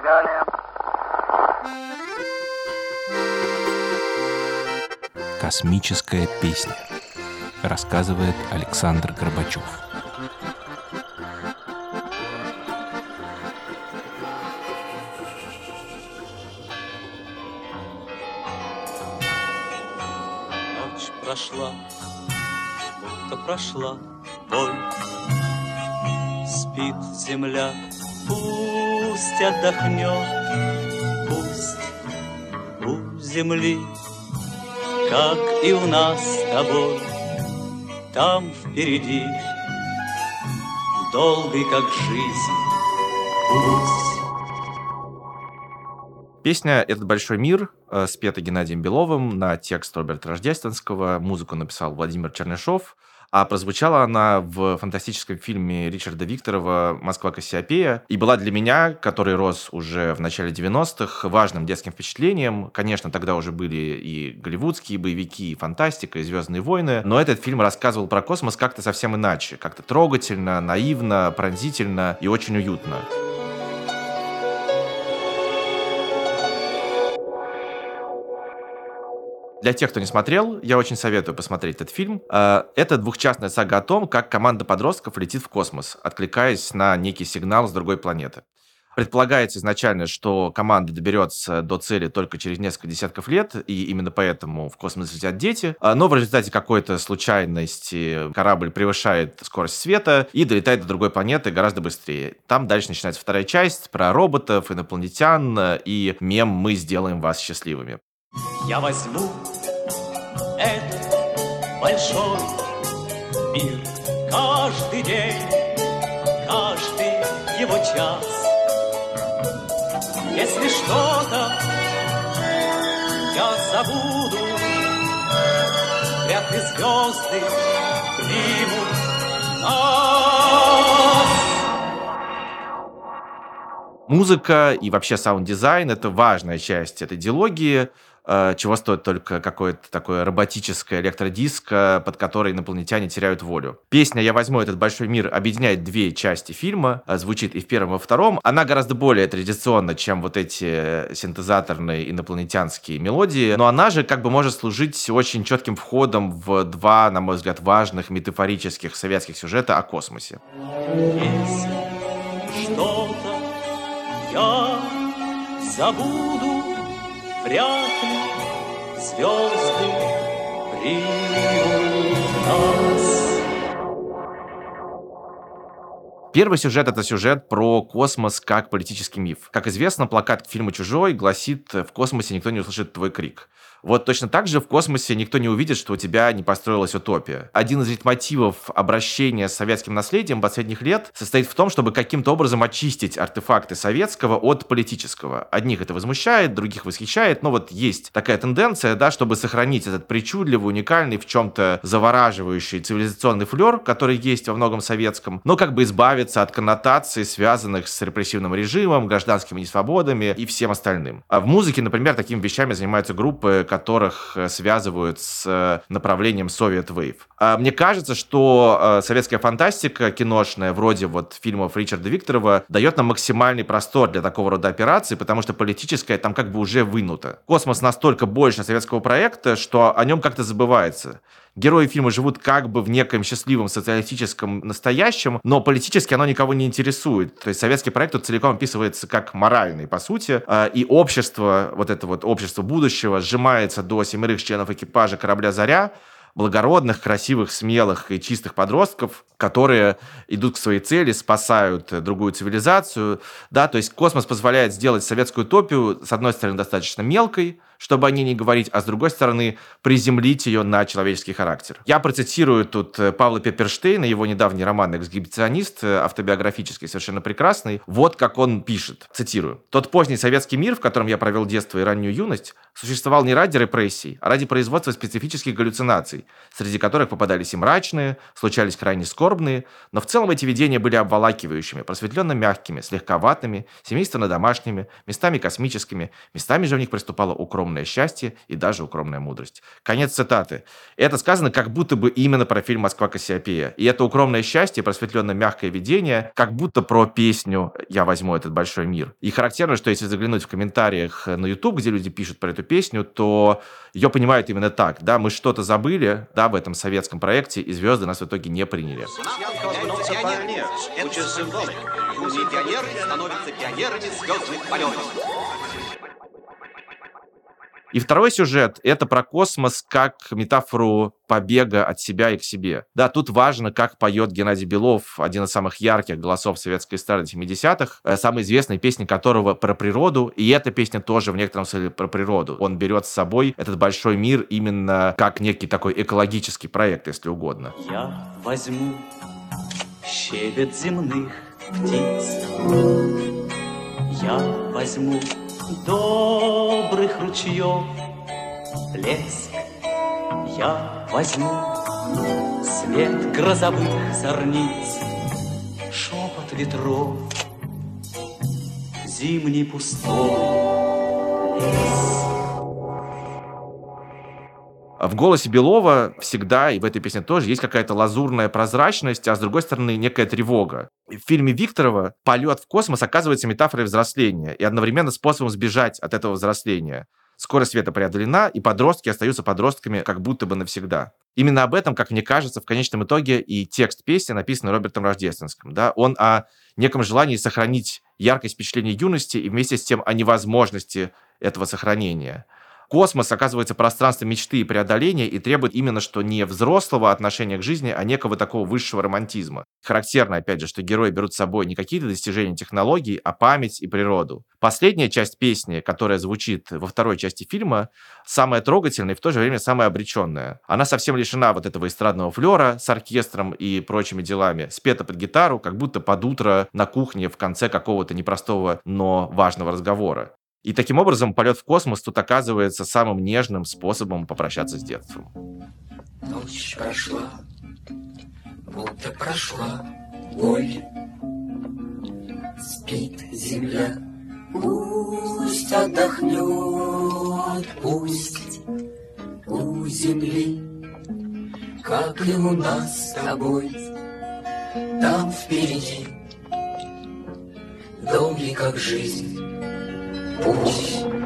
Далее. Космическая песня. Рассказывает Александр Горбачев. Ночь прошла, будто прошла боль. Спит земля, пусть отдохнет, пусть у земли, как и у нас с тобой, там впереди, долгий как жизнь, пусть. Песня «Этот большой мир» спета Геннадием Беловым на текст Роберта Рождественского, музыку написал Владимир Чернышов, а прозвучала она в фантастическом фильме Ричарда Викторова «Москва Кассиопея» и была для меня, который рос уже в начале 90-х, важным детским впечатлением. Конечно, тогда уже были и голливудские боевики, и фантастика, и «Звездные войны», но этот фильм рассказывал про космос как-то совсем иначе, как-то трогательно, наивно, пронзительно и очень уютно. Для тех, кто не смотрел, я очень советую посмотреть этот фильм. Это двухчастная сага о том, как команда подростков летит в космос, откликаясь на некий сигнал с другой планеты. Предполагается изначально, что команда доберется до цели только через несколько десятков лет, и именно поэтому в космос летят дети. Но в результате какой-то случайности корабль превышает скорость света и долетает до другой планеты гораздо быстрее. Там дальше начинается вторая часть про роботов, инопланетян и мем «Мы сделаем вас счастливыми». Я возьму этот большой мир каждый день, каждый его час. Если что-то я забуду, вряд ли звезды примут нас. Музыка и вообще саунд-дизайн — это важная часть этой дилогии, чего стоит только какое-то такое роботическое электродиско, под которое инопланетяне теряют волю. Песня «Я возьму этот большой мир» объединяет две части фильма, звучит и в первом, и во втором. Она гораздо более традиционна, чем вот эти синтезаторные инопланетянские мелодии, но она же как бы может служить очень четким входом в два, на мой взгляд, важных метафорических советских сюжета о космосе. Если что-то я забуду, вряд ли звезды примут нас. Первый сюжет — это сюжет про космос как политический миф. Как известно, плакат к фильму «Чужой» гласит: «В космосе никто не услышит твой крик». Вот точно так же в космосе никто не увидит, что у тебя не построилась утопия. Один из лейтмотивов обращения с советским наследием последних лет состоит в том, чтобы каким-то образом очистить артефакты советского от политического. Одних это возмущает, других восхищает, но вот есть такая тенденция, да, чтобы сохранить этот причудливый, уникальный, в чем-то завораживающий цивилизационный флер, который есть во многом советском, но как бы избавиться от коннотаций, связанных с репрессивным режимом, гражданскими несвободами и всем остальным. А в музыке, например, такими вещами занимаются группы, которых связывают с направлением Soviet Wave. Мне кажется, что советская фантастика киношная, вроде вот фильмов Ричарда Викторова, дает нам максимальный простор для такого рода операций, потому что политическое там как бы уже вынуто. Космос настолько больше советского проекта, что о нем как-то забывается. Герои фильма живут как бы в неком счастливом социалистическом настоящем, но политически оно никого не интересует. То есть советский проект тут целиком описывается как моральный, по сути, и общество, вот это вот общество будущего, сжимается до 7 членов экипажа корабля «Заря», благородных, красивых, смелых и чистых подростков, которые идут к своей цели, спасают другую цивилизацию. Да, то есть космос позволяет сделать советскую утопию, с одной стороны, достаточно мелкой, чтобы о ней не говорить, а с другой стороны, приземлить ее на человеческий характер. Я процитирую тут Павла Пепперштейна, его недавний роман «Эксгибиционист», автобиографический, совершенно прекрасный. Вот как он пишет, цитирую: «Тот поздний советский мир, в котором я провел детство и раннюю юность, существовал не ради репрессий, а ради производства специфических галлюцинаций, среди которых попадались и мрачные, случались крайне скорбные, но в целом эти видения были обволакивающими, просветленно мягкими, слегка ватными, семейственно домашними, местами космическими, местами же в них приступала укромная укромное счастье и даже укромная мудрость. Конец цитаты. Это сказано как будто бы именно про фильм «Москва Кассиопея». И это укромное счастье, просветленное мягкое видение, как будто про песню «Я возьму этот большой мир». И характерно, что если заглянуть в комментариях на YouTube, где люди пишут про эту песню, то ее понимают именно так. Да, мы что-то забыли, да, в этом советском проекте, и звезды нас в итоге не приняли. Пионеры становятся пионерами звездных полетов. И второй сюжет — это про космос как метафору побега от себя и к себе. Да, тут важно, как поет Геннадий Белов, один из самых ярких голосов советской эстрады 70-х, самая известная песня которого про природу, и эта песня тоже в некотором смысле про природу. Он берет с собой этот большой мир именно как некий такой экологический проект, если угодно. Я возьму щебет земных птиц, я возьму добрых ручьев плеск, я возьму свет грозовых зорниц, шепот ветров, зимний пустой лес. В голосе Белова всегда, и в этой песне тоже, есть какая-то лазурная прозрачность, а с другой стороны некая тревога. В фильме Викторова полет в космос оказывается метафорой взросления и одновременно способом сбежать от этого взросления. Скорость света преодолена, и подростки остаются подростками как будто бы навсегда. Именно об этом, как мне кажется, в конечном итоге и текст песни написан Робертом Рождественским. Да? Он о неком желании сохранить яркость впечатлений юности и вместе с тем о невозможности этого сохранения. Космос оказывается пространством мечты и преодоления и требует именно что не взрослого отношения к жизни, а некого такого высшего романтизма. Характерно, опять же, что герои берут с собой не какие-то достижения технологий, а память и природу. Последняя часть песни, которая звучит во второй части фильма, самая трогательная и в то же время самая обреченная. Она совсем лишена вот этого эстрадного флера с оркестром и прочими делами, спета под гитару, как будто под утро на кухне в конце какого-то непростого, но важного разговора. И таким образом полет в космос тут оказывается самым нежным способом попрощаться с детством. Ночь прошла, будто прошла боль. Спит земля, пусть отдохнет, пусть у земли, как и у нас с тобой, там впереди, долгий как жизнь. Пусть